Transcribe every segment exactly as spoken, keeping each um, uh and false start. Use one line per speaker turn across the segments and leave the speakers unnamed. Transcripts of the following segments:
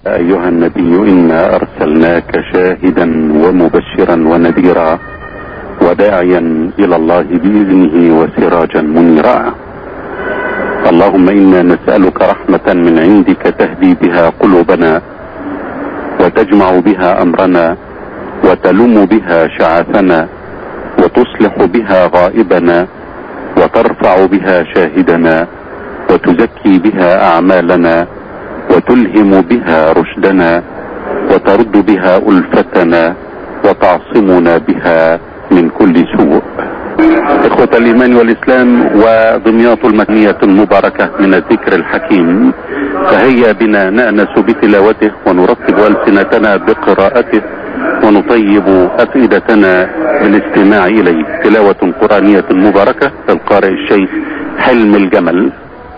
أيها النبي إنا أرسلناك شاهدا ومبشرا ونذيرا وداعيا إلى الله بإذنه وسراجا منيرا. اللهم إنا نسألك رحمة من عندك تهدي بها قلوبنا وتجمع بها أمرنا وتلم بها شعثنا وتصلح بها غائبنا وترفع بها شاهدنا وتزكي بها أعمالنا وتلهم بها رشدنا وترد بها ألفتنا وتعصمنا بها من كل سوء. إخوة الإيمان والإسلام ودمياط المدنية المباركة من الذكر الحكيم، فهيا بنا نأنس بتلاوته ونرتب ألسنتنا بقراءته ونطيب أفئدتنا بالاستماع إليه. تلاوة قرآنية مباركة للقارئ الشيخ حلم الجمل.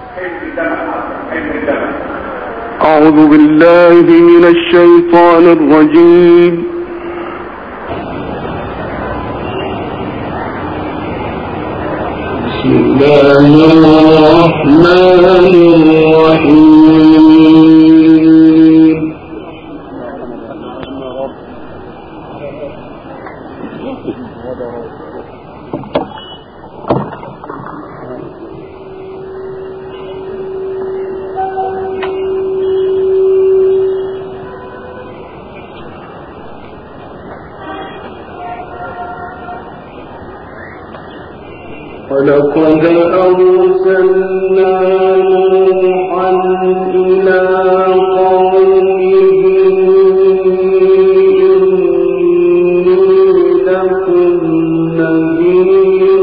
أعوذ بالله من الشيطان الرجيم. بسم الله الرحمن الرحيم. ولقد أرسلنا نوحا إلى قومه إني لكم نذير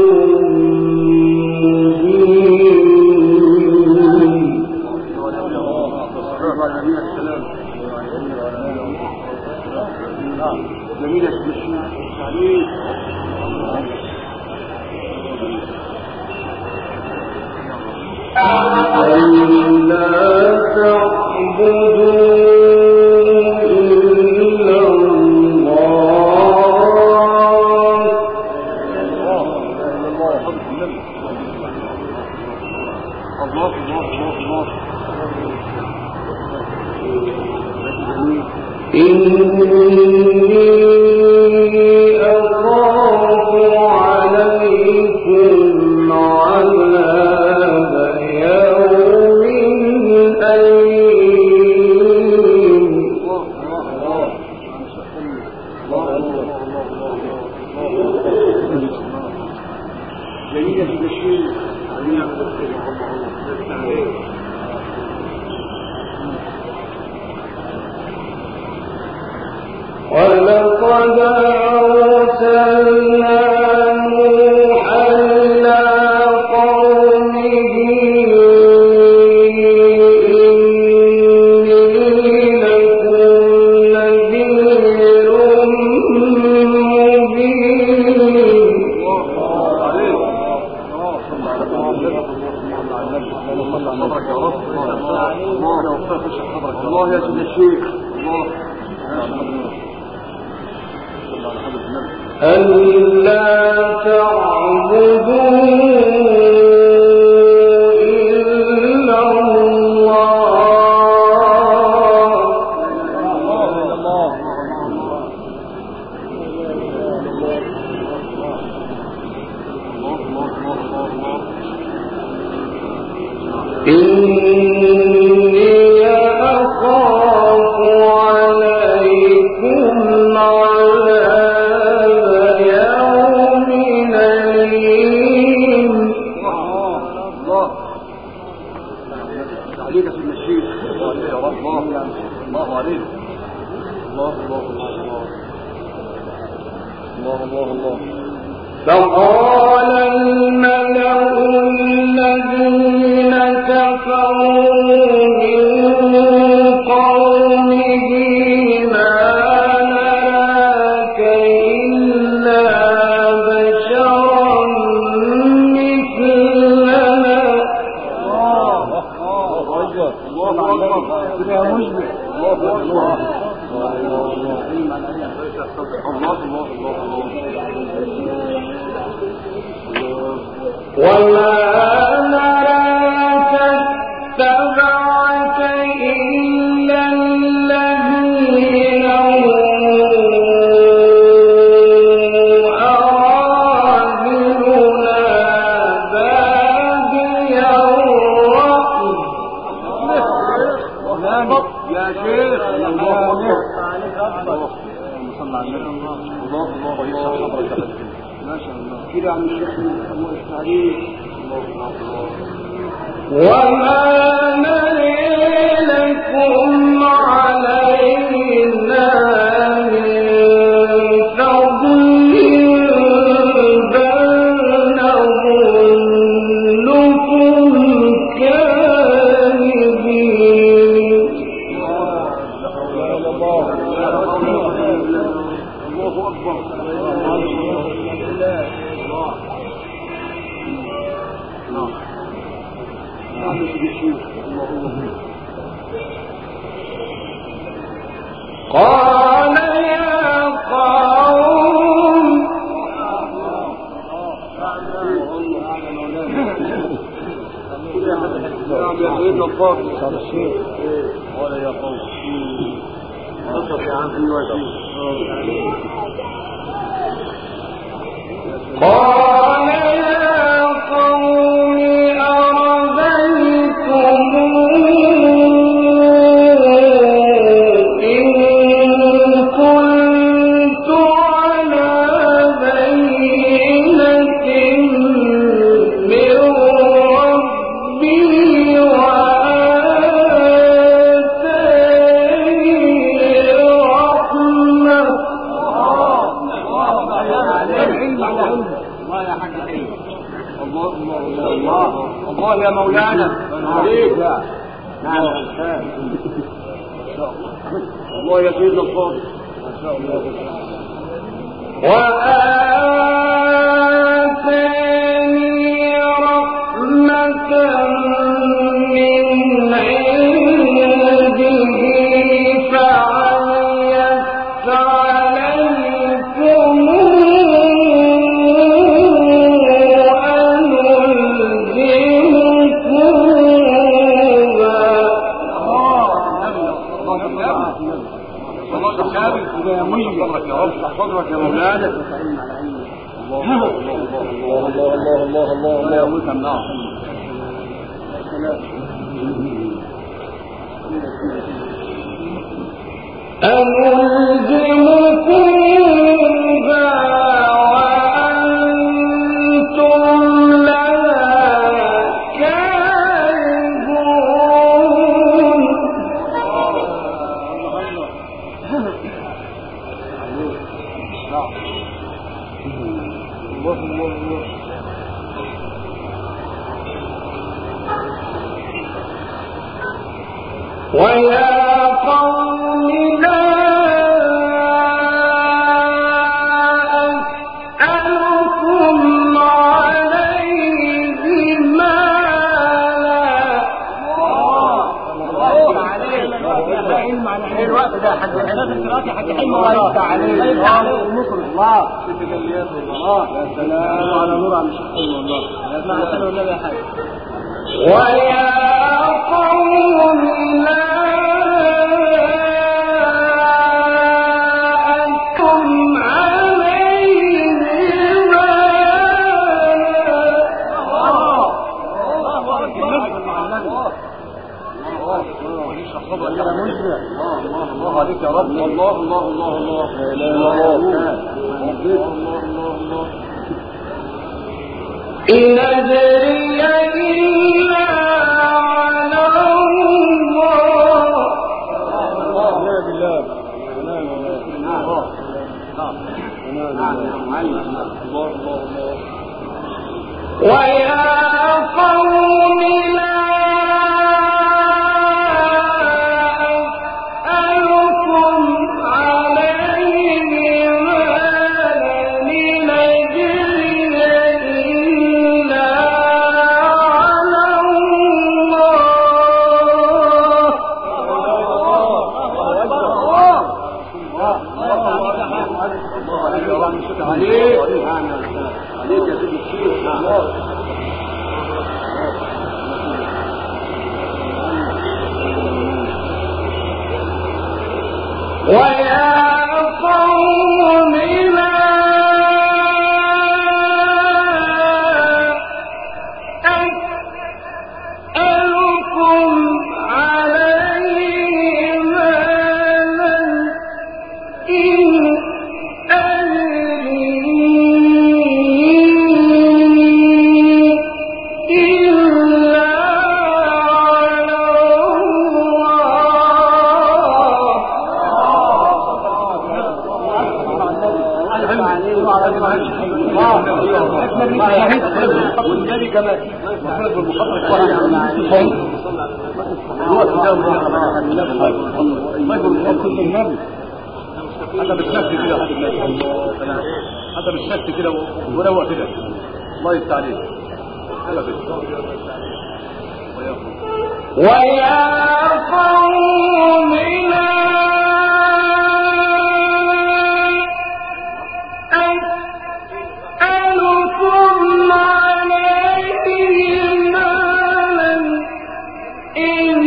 ألا تعبدوا إلا الله إني أخاف عليكم عذاب يوم أليم. ولقد أرسلنا نوحا إلى قومه إني لكم نذير مبين. الله يا سيدي الشيخ. ألا تعبدوا إلا الله إني أخاف عليكم عذاب يوم أليم. عليك في المشيخ. الله عليك. الله الله الله الله الله. فقال الملأ الذين كفروا من قومه ما نراك إلا بشرا مثلنا. وما نراك اتبعك إلا الذين ما شاء الله كده عم الشيخ الله يفتح عليك. وما نري لكم علينا من فضل بل نظنكم كاذبين. الله أكبر. قال يا قوم قال يا قوم قال يا قوم أرضيتم إن كنت على بينة من ربي وآتاني رحمة. الله الله الله يا مولانا. نعم الله يزيد الفضل. ما شاء الله. وآتاني رحمة من عنده فعيت عليكم صدرك يا مولانا. الله الله الله الله الله الله يا موسى النار. أنلزمكم وأنتم لها كارهون. ويا قوم لا أسألكم عليه مالا. الوقت ده حد الدراسي حد حلم الله عليه المصر الله تجليات الله. يا سلام على نور عم الشيخ والله. اسمع سنه والنبي يا حاج. ويا قوم لا أنتم عليه الله عليك يا رب. الله الله الله الله الله الله الله. إن أدري إلا على الله. يا بالله. ويا قوم لا حتى بالشك كده حتى بالشك كده وروق كده الله يفتح عليك يلا كده ويا قوم لا أسألكم عليه مالا إن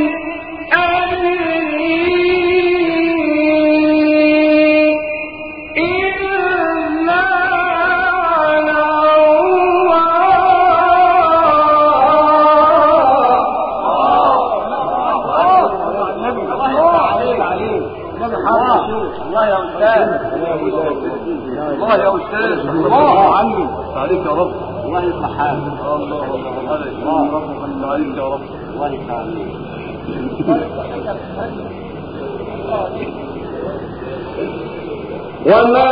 الله يا أستاذ الله عني عليك يا رب الله يصلح حالك الله الله عليك يا رب الله يفتح عليك وما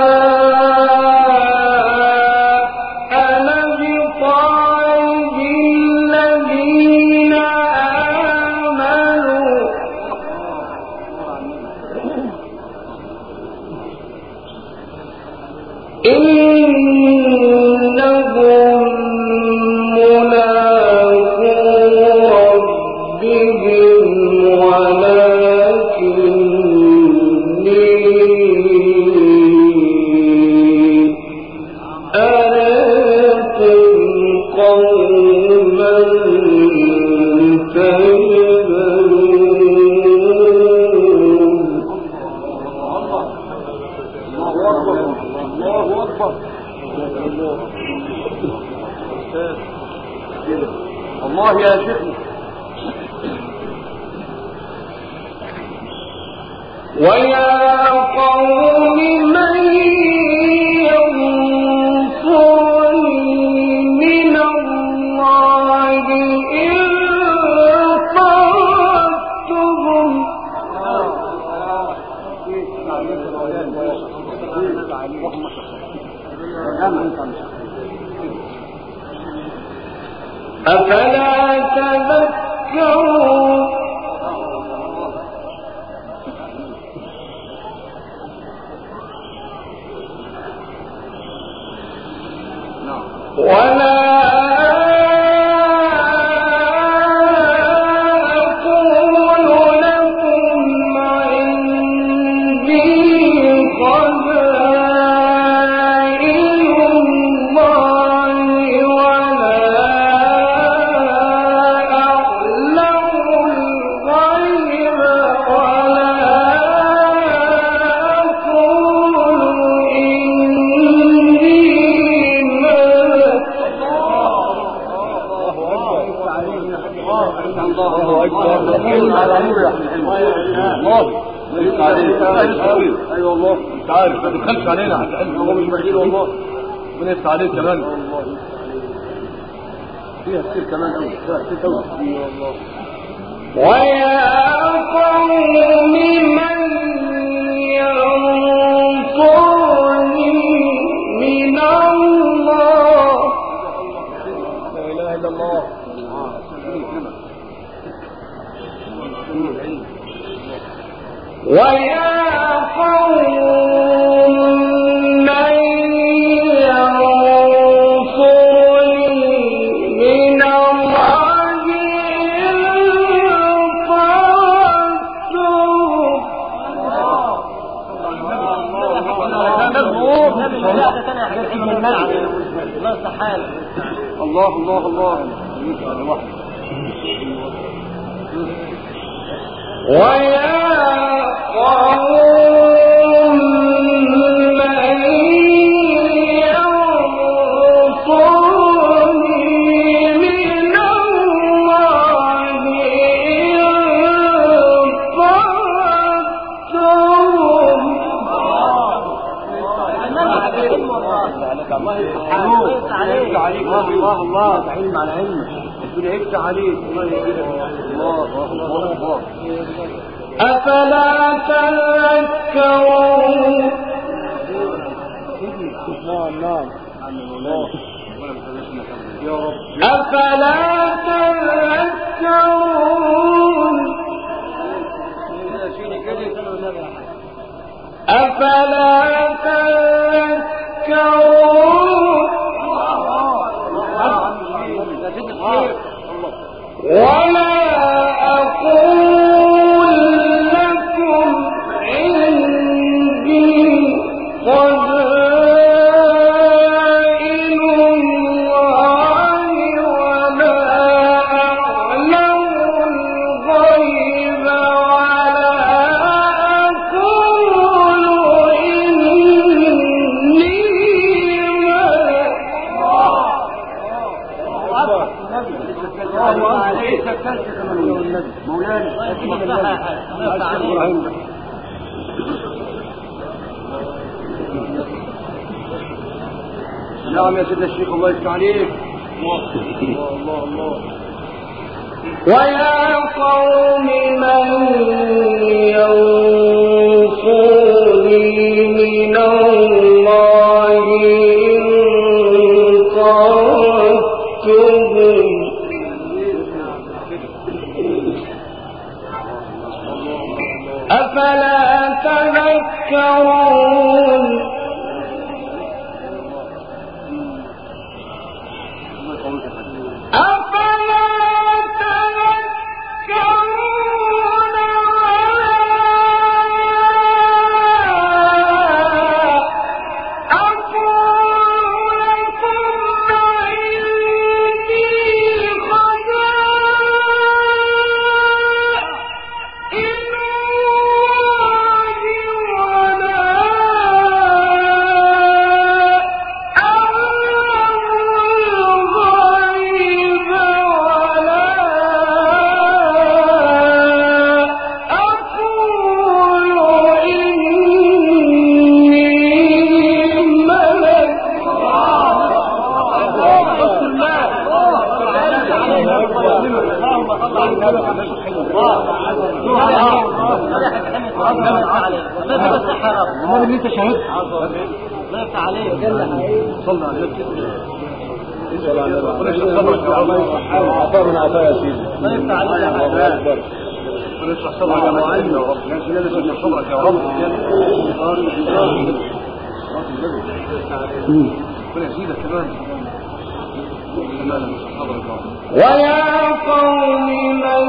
أنا بطارد الذين آمنوا إنهم ملاقو ربهم ولكني أراكم قوما تجهلون. الله أكبر الله يا شيخنا. ويا قوم من ينصرني من الله إن طردتهم. أفلا تذكرون. ولا ايوه والله انت عارف ما تدخلش علينا على العلم هو مش بخيل والله من يفتح عليك كمان فيها كتير كمان قوي فيها كتير قوي والله. ويا قوم من ينصرني من الله. لا اله الا الله. ويا قوم من ينصرني من الله إن طردتم. الله الله الله. ويا قوم من ينصرني من الله إن طردتم. الله يفتح عليك الله الله علم على علمك ربنا يفتح عليك الله الله الله. أفلا تذكرون. أفلا تذكرون. أفلا تذكرون ولا أقول لكم عندي خزائن الله ولا أعلم الغيب
نعم يا سيدنا الشيخ الله يفتح عليك. الله الله الله.
ويا قوم من ينصرني من الله إن طردتهم أفلا تذكرون أفلا تذكرون أقول لكم عندي خزائن
الله اللي انت شاهدت
الله يفتح عليك
صلى عليك صلى على ربنا يشرح صدرك يا الله عطاء من عطاء يا سيدي
الله يفتح عليك
الله اكبر ربنا يشرح صدرك يا معلم يا رب يا سيدي يشرح صدرك يا رب ربنا يزيدك كمان
ويا قوم من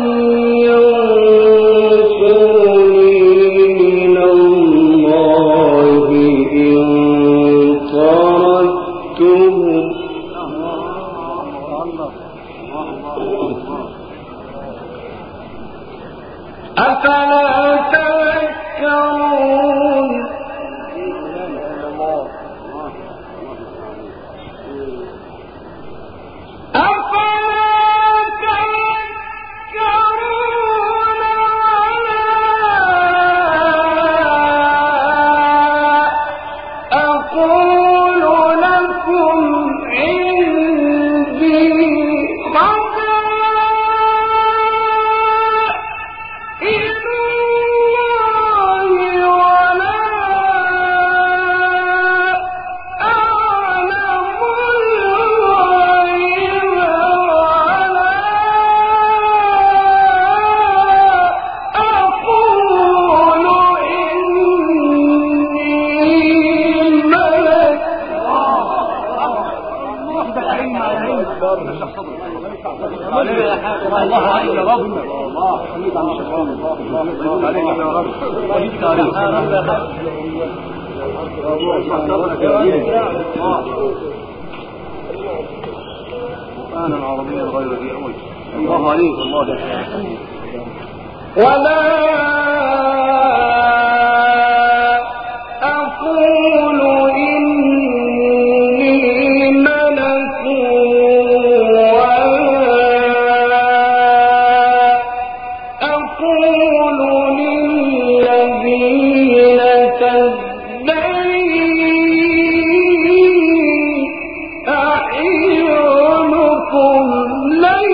ينصرني من الله إن طردتهم أفلا تذكرون
أنا العربية غير ذي أول الله عليك الله
ولا أقول إني ملك ولا أقول للذين تزدري أعينكم لن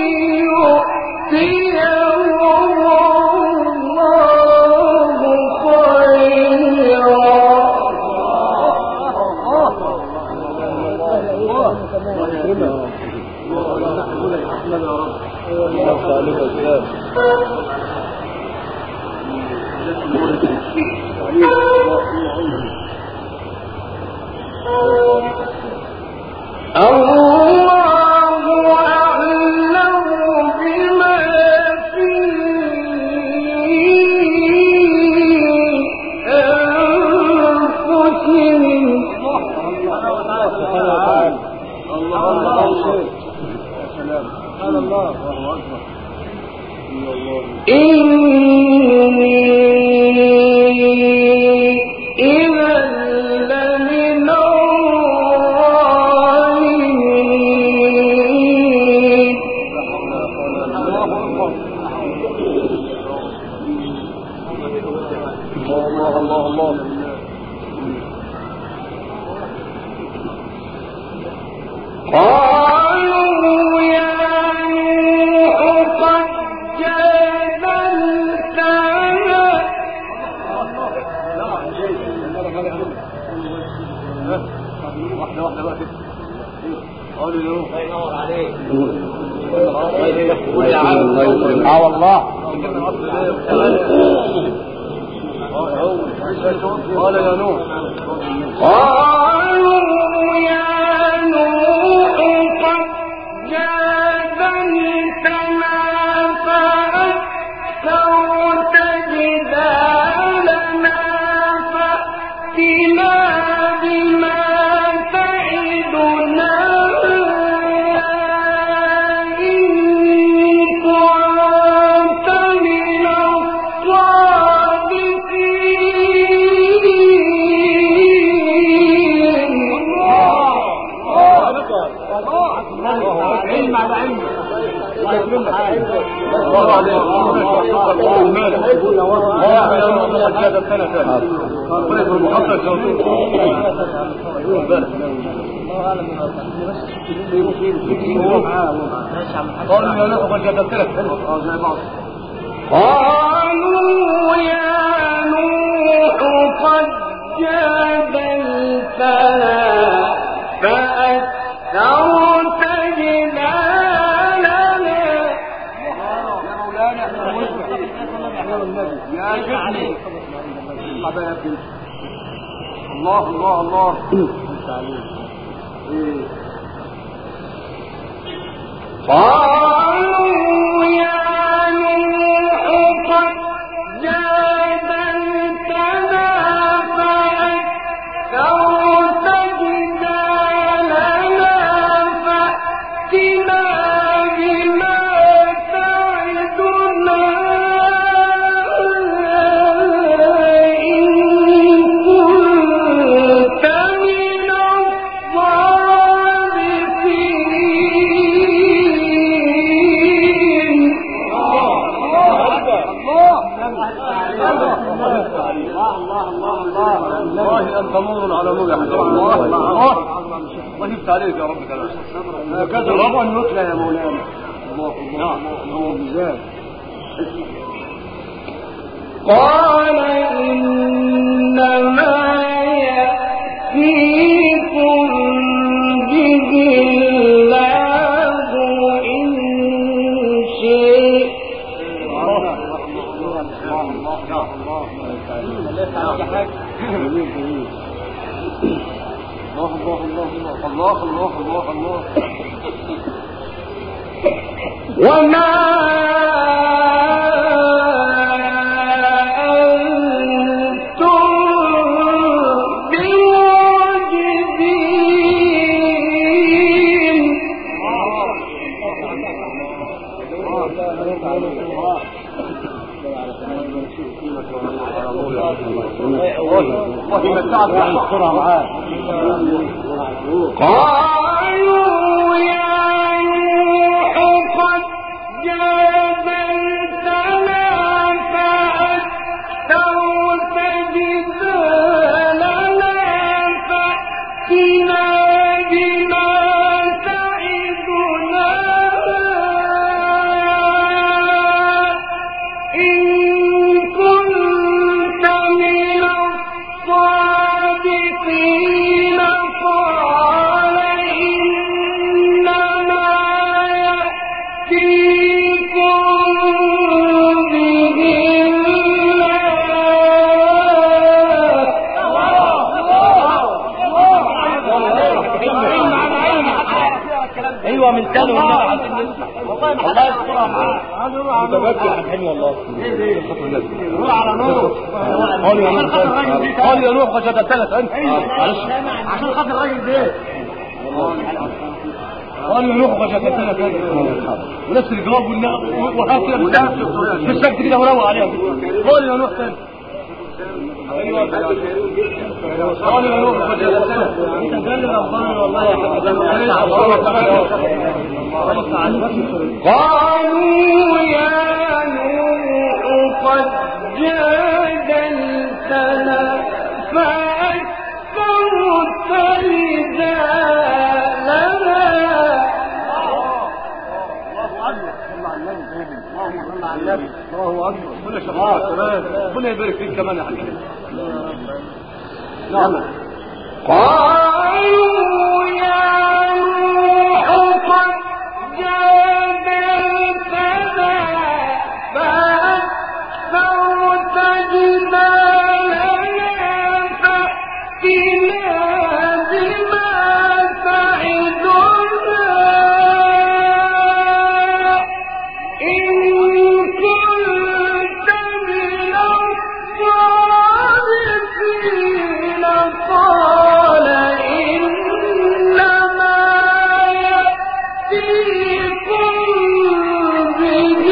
يؤتيهم الله خيرا قال
متبكي يا حلو والله.
ايه دي؟ روح على نور.
قال يا نوح قد شتتلك انت.
عشان خاطر الراجل ده.
قال يا نوح قد شتتلك انت. ونفس الجواب وهكذا في السجد كده وروق عليها. قال يا نوح تاني. قال يا نوح قد شتتلك.
انت جل ربنا والله يا حبيبي.
قالوا يا نوح قد جادلتنا فأكثرت جدالنا.
الله اكبر. كل شباب تمام. ربنا يبارك فيك كمان يا حبيبي. نعم.
قالوا يا نوح قد جادلتنا فأكثرت جدالنا فأتنا بما تعدنا إن كنت من الصادقين. قال إنما يأتيكم به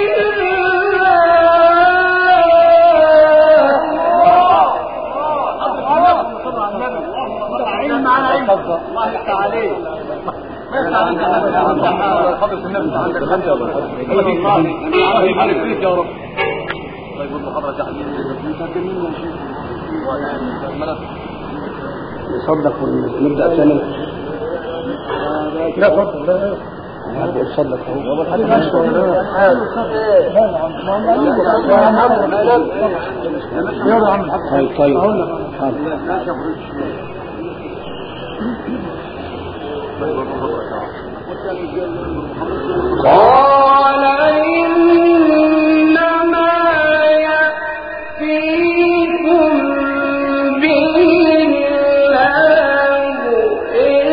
الله يفتح عليك. ما يفتح عليك
خبر النبي عندك خمسة ولا حاجة. الله يبارك فيك يا رب. طيب المحاضرة تحديد
نصدق ونبدأ ثاني.
لا تفضل. لا
هذا يصدق هو.
يا عم الحق.
طيب طيب.
قال إنما يأتيكم به الله إن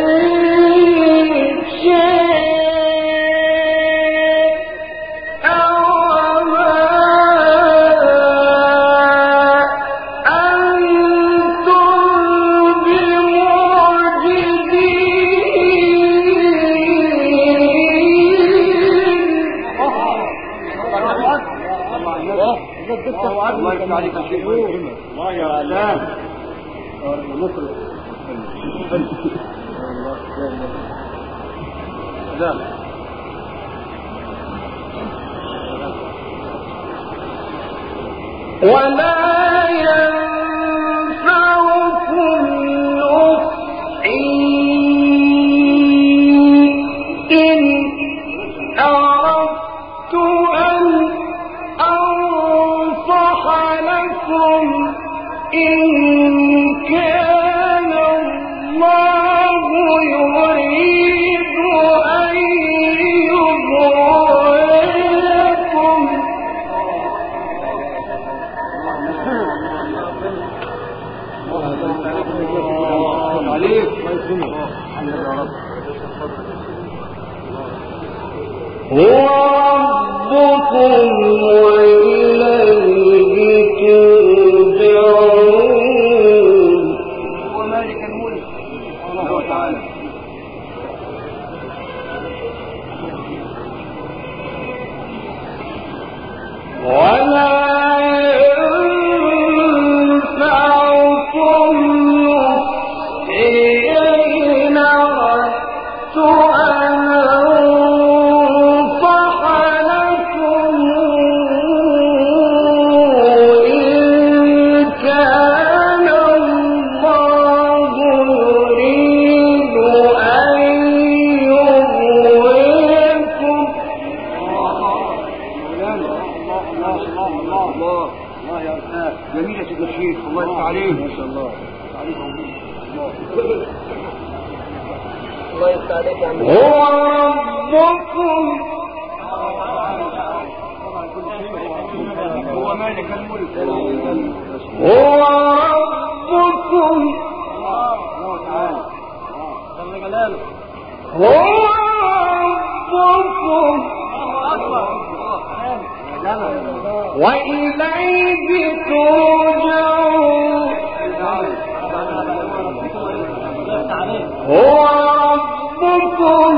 شاء وما أنتم
الله يفتح عليك يا شيخ. الله يا سلام.
ولا ينفعكم نصحي إن أردت أن أنصح لكم إن كان الله يريد أن يغويكم.
عليك.
هو ربكم وإليه ترجعون.
هو مالك الملك الله تعالى.
ولا ينفعكم نصحي إن أردت أن أنصح لكم إن كان الله يريد أن يغويكم.
الله الله يا أستاذ. جميل يا سيدنا الشيخ. الله يفتح عليك. ما شاء الله.
الله يفتح عليك يا عم.
هو ربكم
هو مالك الملك.
هو ربكم
الله تعالى.
الله جلاله.
هو ربكم
الله أكبر.
وإليه ترجعون هو ربكم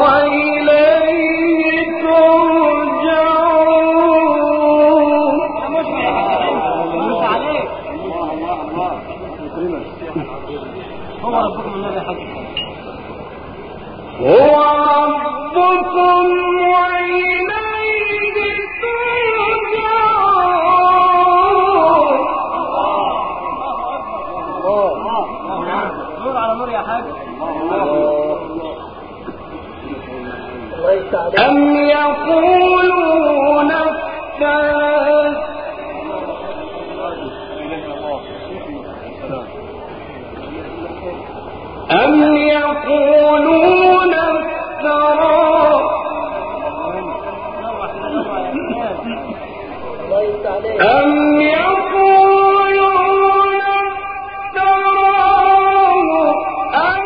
وإليه ترجعون
مش عليك هو ربكم النبي حق
هو ربكم وإليه ترجعون
نور على نور يا حاج
أم يقولون افتراه أم يقولون افتراه أم يقولون افتراه أم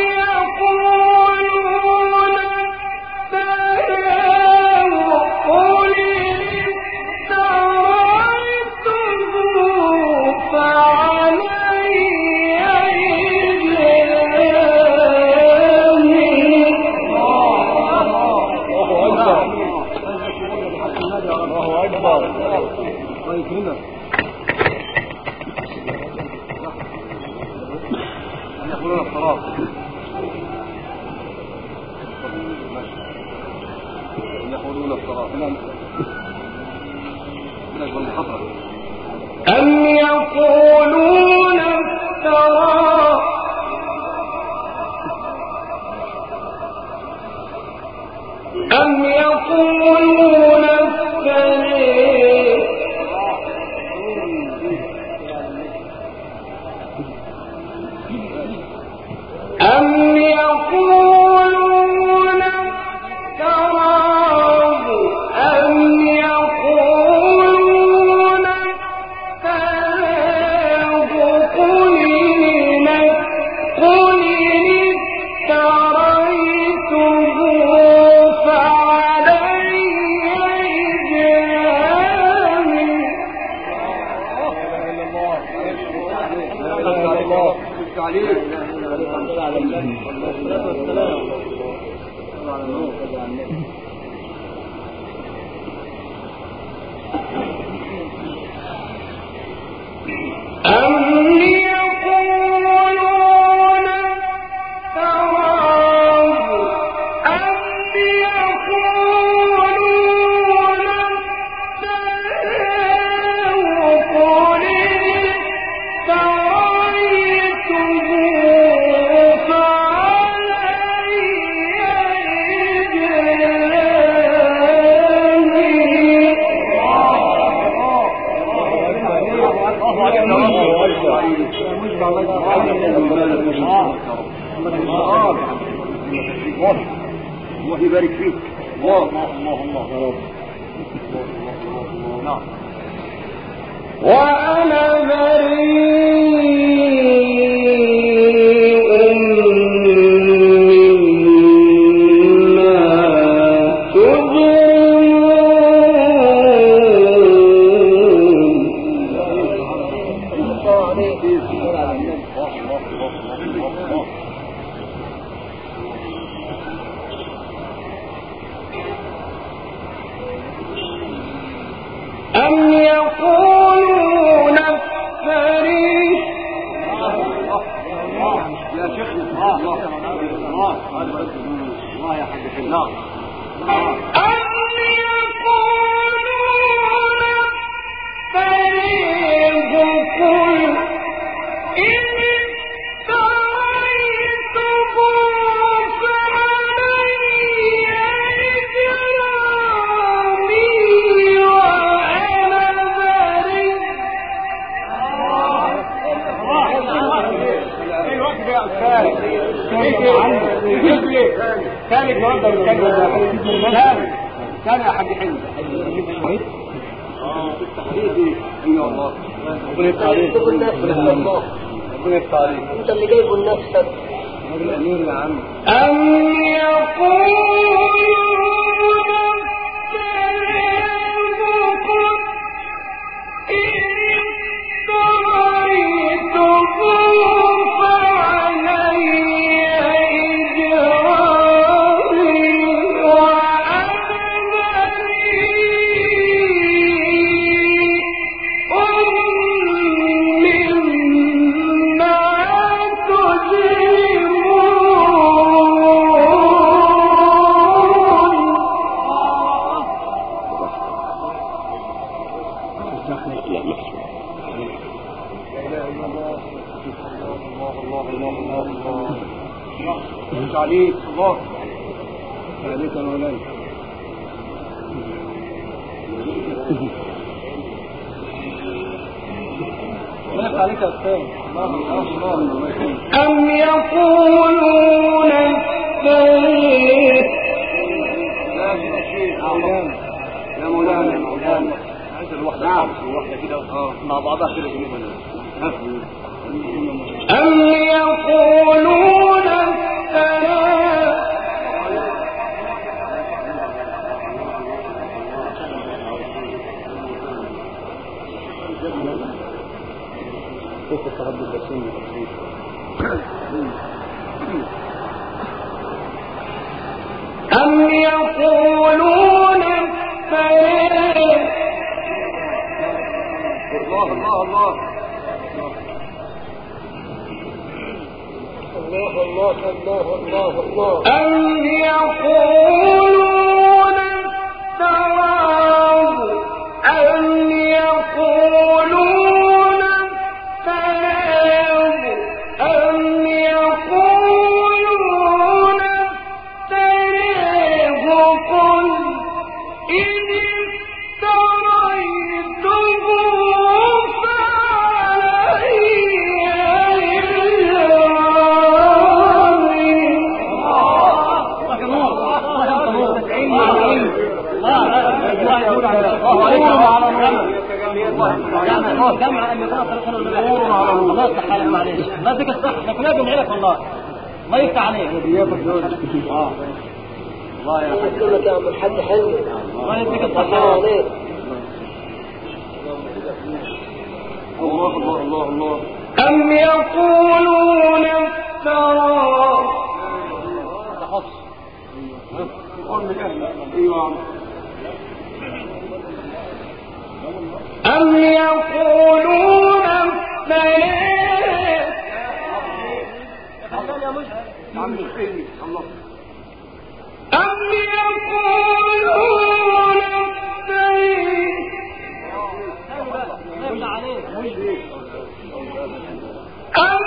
يقولون افتراه قل افتريته فعلي
يقولون الصلاة يقولون الصلاة
أم يقولون افتراه أم يقولون افتريه أم يقولون افتراه أم يقولون افتراه قل قل افتريته فعلي إجرامي أم يقولون افتراه أم يقولون افتراه قل افتريته فعلي
الله يبارك فيك الله الله الله نعم
وأنا بريء مما تجرمون أم يقولون افتريه
يا شيخ الله الله الله يا حاج الله
أم يقولون افتريه قل إن افتريته فعلي إجرامي وأنا بريء
ثاني النهارده ثاني ثاني يا حاج حلو اه التحديد ايوه الله ربنا يفتح عليك ربنا يفتح عليك
انت اللي جايبه لنفسك
الامير يا عم
أم يقولون افتراه
لا ما فيش.
الله الله الله الله عليك الله عليك يا مولانا. مالك عليك يا استاذ.
أم يقولون افتريه.
يا مولانا يا مولانا عايز الوحدة. نعم الوحدة كده مع بعضها كده جميل.
أم يقولون افتراه.
شوف التردد البسيط.
أم يقولون افتراه.
الله الله الله الله الله الله الله.
أم يقولون افتراه. أم يقولون افتراه. أم يقولون افتراه. قل إن افتريته
الله جمع ان يكون صلاه النبي الله يفتح عليك معلش ما فيك الصح احنا كلنا بنعرف والله ما يفتح عليك اه الله يا
لك يا عم الحاج حلو.
الله يديك الصح
الله الله الله الله.
أم يقولون افتراه. أم يقولون افتراه. أم يقولون افتراه. أم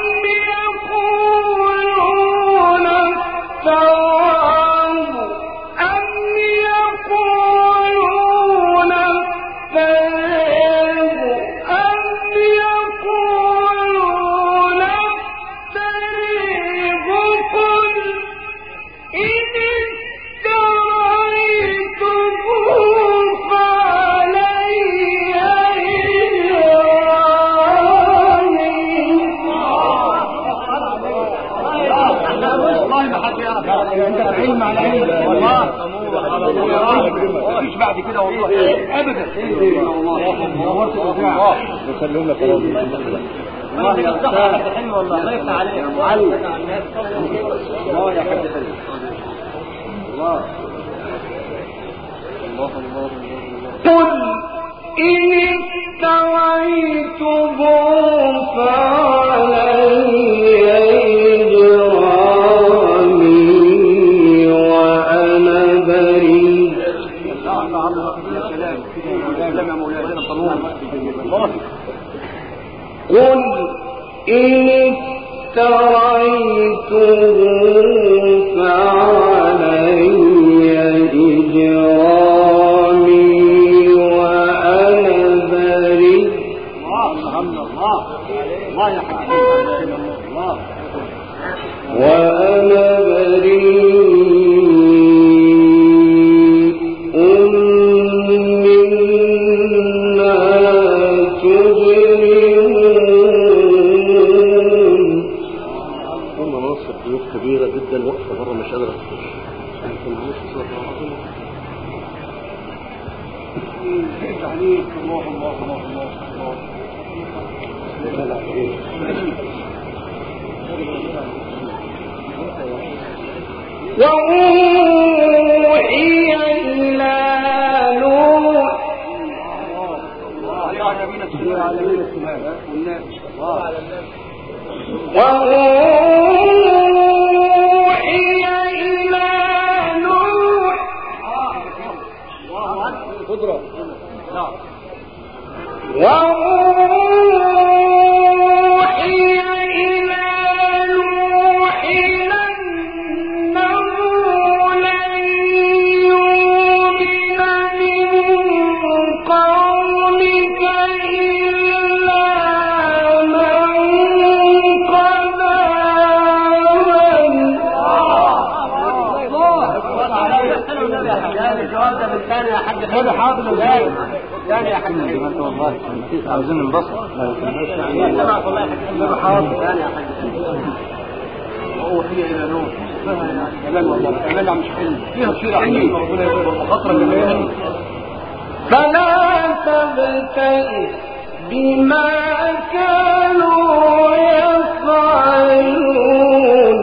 يقولون افتراه. أم يقولون افتراه. أم يقولون افتراه. قل إن افتريته فعلي
والله ما حد يعرف انت علم على علم والله مفيش بعد كده والله ابدا والله نورت الابداع
نسلم لك يا رب.
والله يا صاحبي حلم والله الله يفتح عليك
الله يا حاج حلو. الله الله الله.
قل إن افتريته فعلي إجرامي وأنا بريء. قل إن افتريته فعلي إجرامي وأنا بريء.
الله يا حبيبي الله
وأنا بريء مما تجرمون.
هم مناصب ضيوف كبيرة جدا واقفة بره مش قادرة تخش.
عليك الله الله الله الله.
وأوحي إلى نوح. وأوحي إلى نوح.
عاوزين ننبسط وهي الى نور كمان والله كمان مش حلو فيها شيء عجيب ربنا يبارك خطره اللي
فلا تبتئس بما كانوا يفعلون.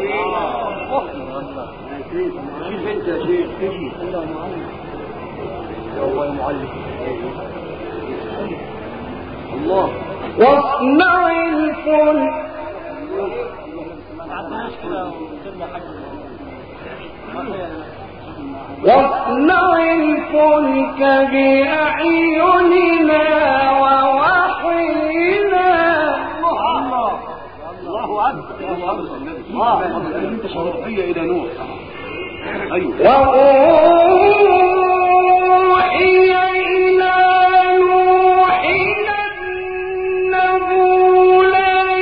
شوف انت يا شيخ الله يا معلم الله
واصنع الفلك واصنع الفلك بأعيننا ووحينا.
الله أكبر الله أكبر الله أنت شرفية إلى نور. أيوة
وأوحي إلى نوح أنه لن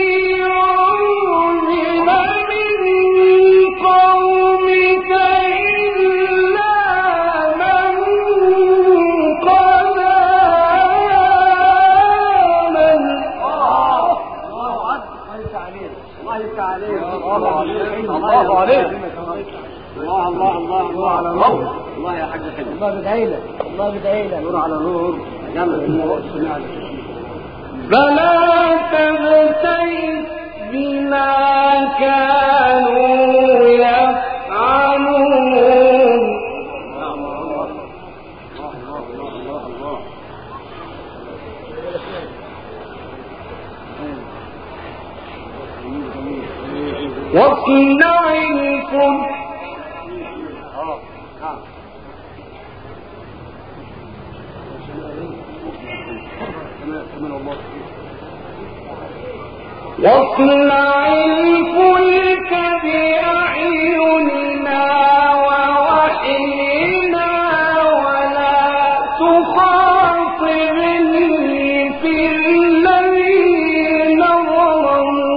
يؤمن من قومك إلا من قد آمن.
الله عليك الله عليك الله عليك الله الله الله الله على نور. الله يا حاج حلو الله بدعي لك الله بدعي لك نور على نور جمع
فلا تبتئس بما كانوا يفعلون. واصنع الفلك واصنع الفلك بأعيننا ووحينا ولا تخاطبني في الذين ظلموا.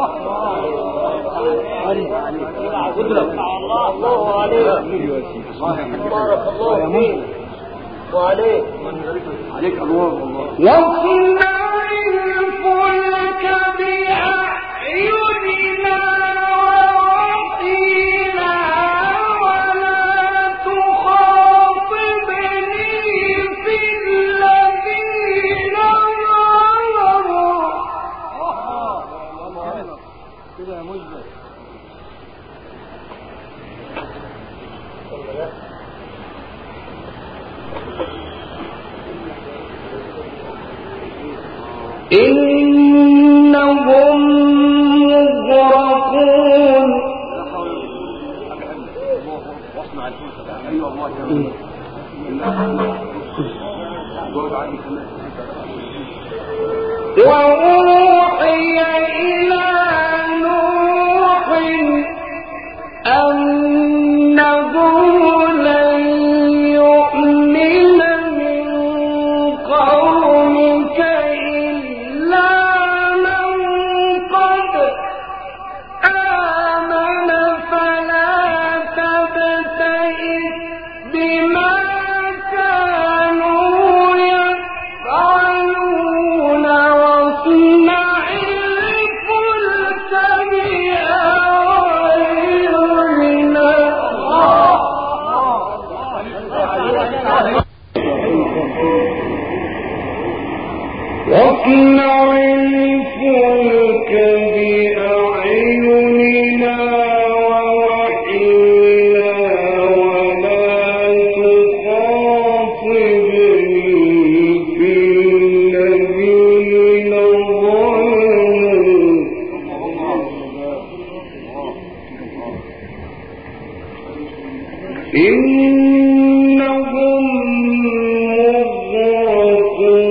الله عليك بارك الله فيك وعليك عليك انوار والله.
واصنع الفلك بأعيننا ووحينا ولا تخاطبني في الذين ظلموا.
كده يا مجد
إنهم مغرقون.
واصنع الفلك ايوه الله جميل
وأوحي إلى نوح أنه لن يؤمن من قومك إلا من قد آمن فلا تبتئس بما كانوا يفعلون. واصنع الفلك بأعيننا واصنع الفلك بأعيننا ووحينا ولا تخاطبني في الذين ظلموا. إنهم مغرقون.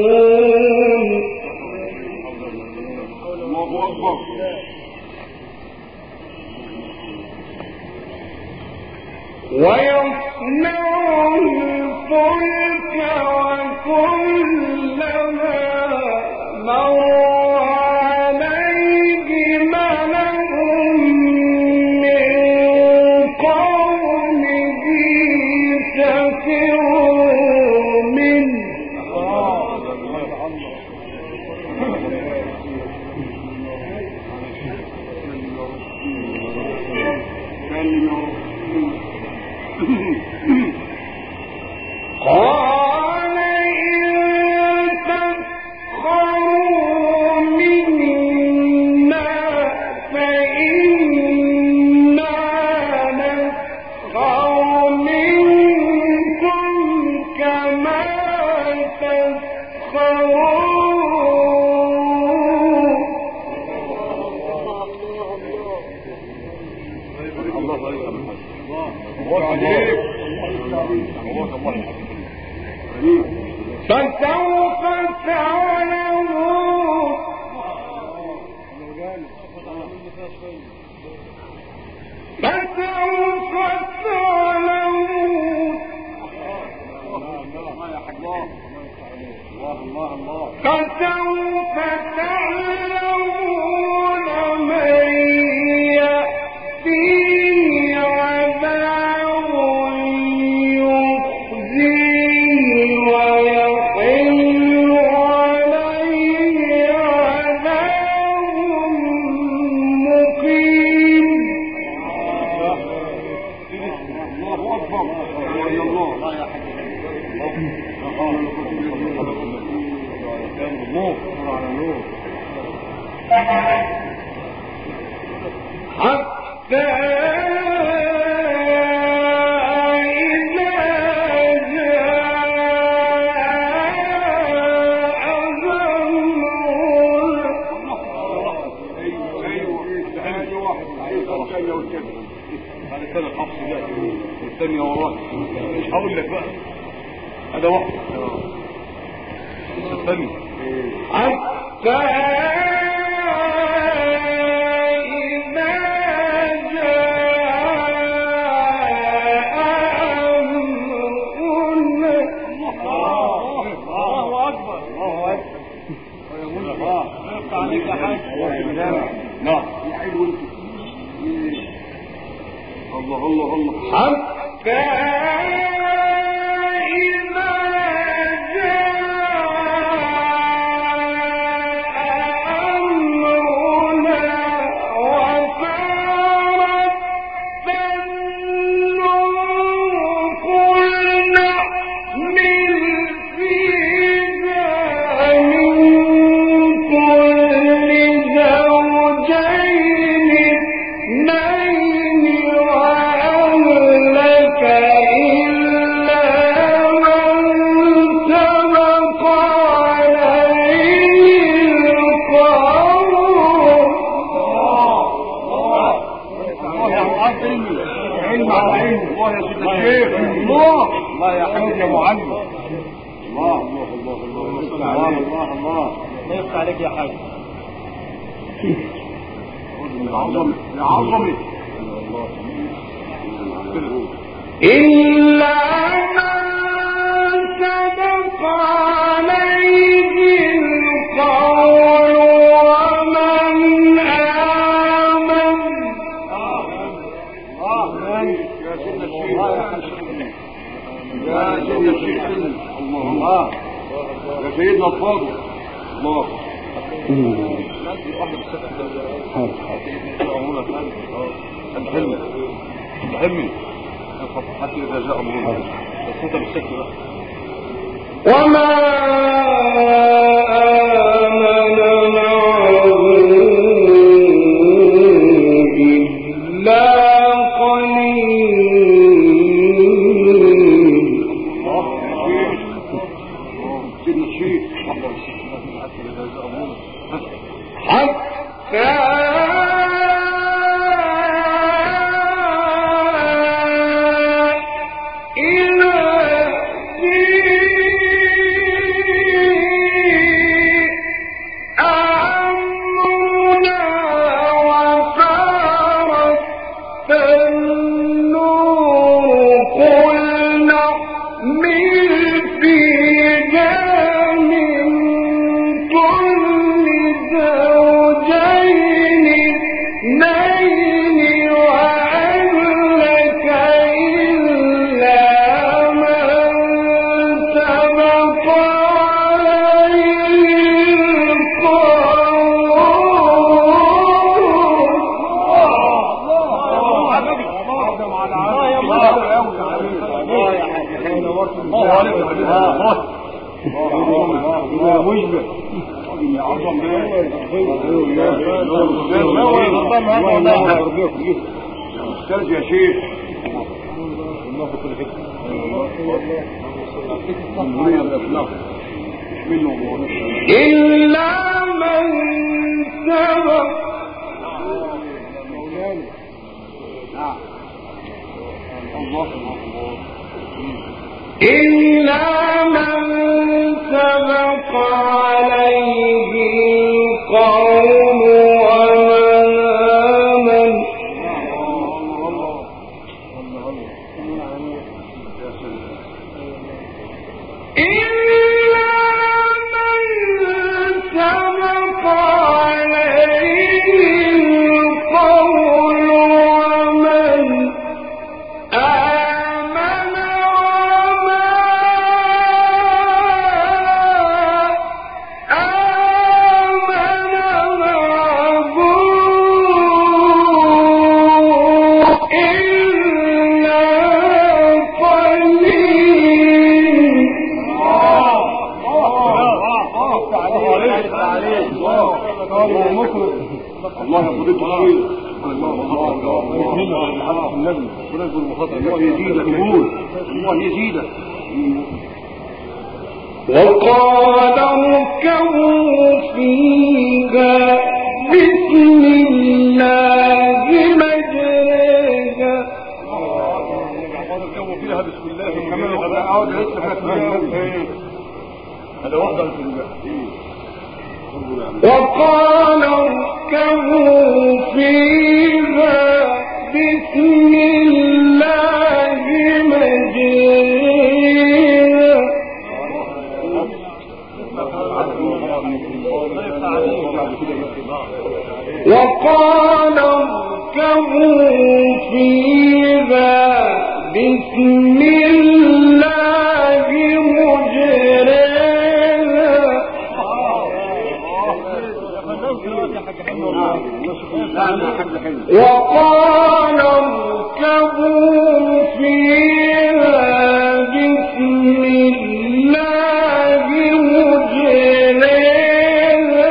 فسوف تعلمون فسوف تعلمون فسوف تعلمون من يأتيه عذاب يخزيه ويحل عليه عذاب مقيم. الله أكبر. الله يا حبيبي. حتى إذا جاء أمرنا
هذا كان الحفص ده والثانية وراه مش هقول لك بقى هذا واحد الثاني
حتى إذا جاء أمرنا. الله أكبر. الله أكبر. الله يفتح عليك يا حاج.
نعم الله الله الله.
حتى إذا جاء أمرنا وفارت النور قل نحمل فيها من كل زوجين اثنين وأهلك إلا من سبق عليه القول.
الله يا معلم علم على علم. الله يا سيدنا الشيخ. الله الله يا حبيبي يا معلم. الله الله الله الله الله الله الله
ما يفتح عليك يا حاج.
يا عظمي يا عظمي.
إلا من سبق عليه القول ومن آمن.
يا سيدنا الشيخ يا سيدنا الشيخ الله الله يا سيدنا الفاضل الله. الحلم الحلم حتى إذا جاء أمرنا بس أنت بالشكل بقى.
وما آمن معه إلا قليل.
سيدنا الشيخ حتى إذا جاء أمرنا
حتى زوجين
الله مشبه يا عظم استاذ يا شيخ الله في كل حته
إلا من سبق إلا من سبق عليه القول ومن آمن إلا من سبق عليه القول ومن آمن وما آمن معه إلا قليل.
الله يقول الله يزيدك قبول الله يزيدك.
وقال اركبوا فيها بسم الله مجريها.
اركبوا فيها بسم الله كمان اقعد لسه هذا واحده في
وقال اركبوا فيها بسم الله مجريها وقال اركبوا فيها بسم الله مجريها وقال اركبوا فيها بسم الله مجريها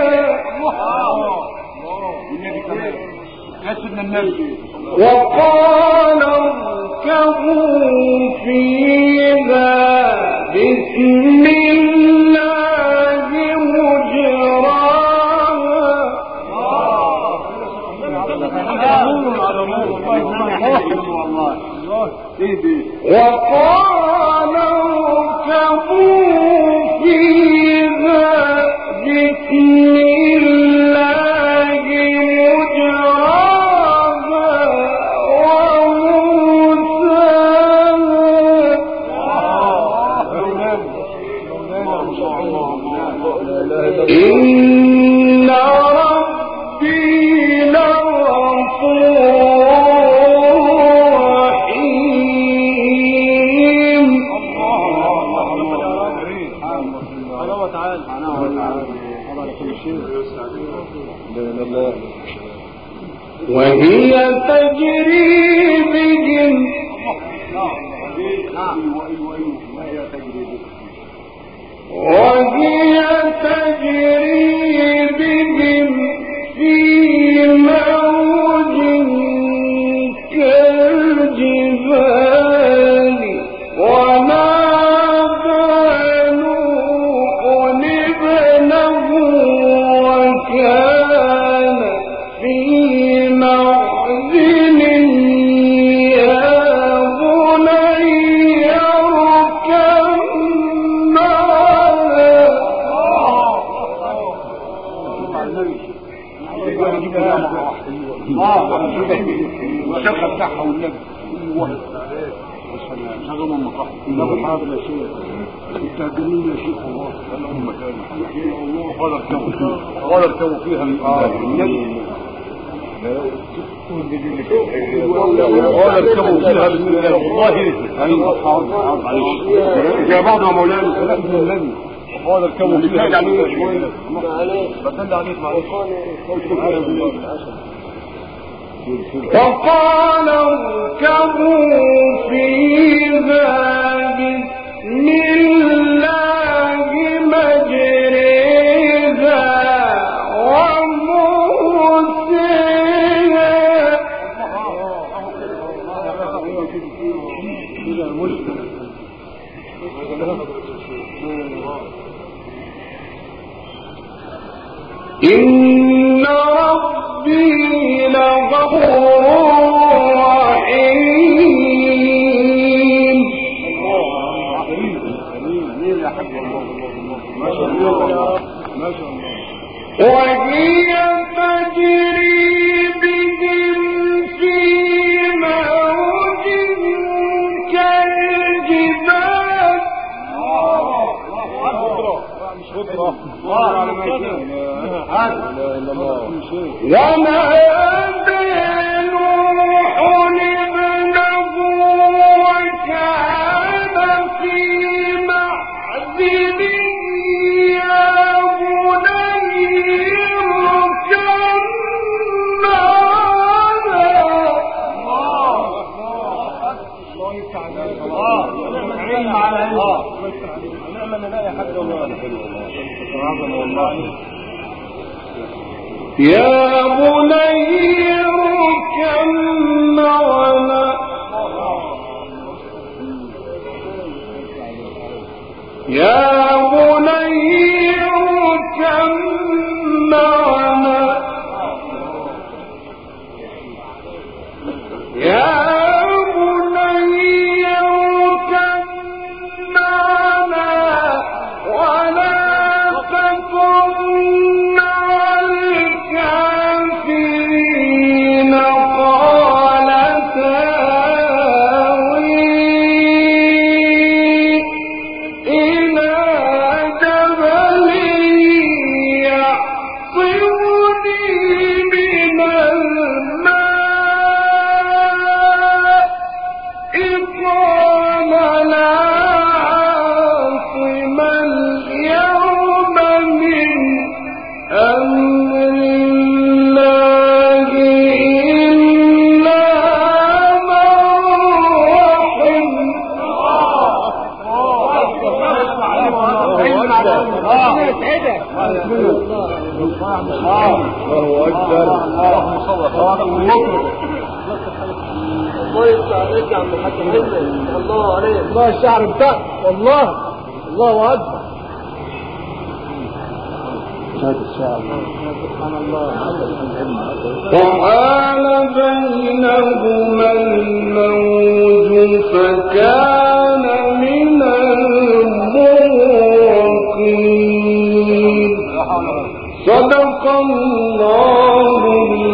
وقال اركبوا فيها بسم الله مجراها وقال اركبوا فيها بسم الله مجراها ومرساها إن ربي وهي تجري بهم وهي تجري بهم في موج كالجبال ونادى نوح ابنه وكان في معزل يا بني اركب معنا
الشقه بتاعها والنبي شغل المقاحة ناخد حاضر يا شيخ التهجرين يا شيخ الله اللهم كان الله قال اركبوا قال اركبوا فيها النبي قال اركبوا فيها بسم الله والله ايوه حاضر معلش يا بعض يا مولانا كلام النبي قال اركبوا فيها شويه بسند عليك معلش
وقال اركبوا فيها بسم الله إن ربي لغفور رحيم. وهي تجري بهم في موج كالجبال ونادى نوح ابنه وكان في معزل يا بني اركب يا بني اركب معنا يا بني اركب معنا يا بني اركب معنا ولا تكن مع الكافرين قال ساوي إلى جبل يعصمني من الماء قال لا عاصم اليوم من أمر الله إلا من رحم.
الله يفتح عليك يا عم الحاج حلمي. الله عليك. الله الشعر بتاعك والله. الله اكبر. سبحان الله.
وحال بينهما الموج فكان من المغرقين. صدق الله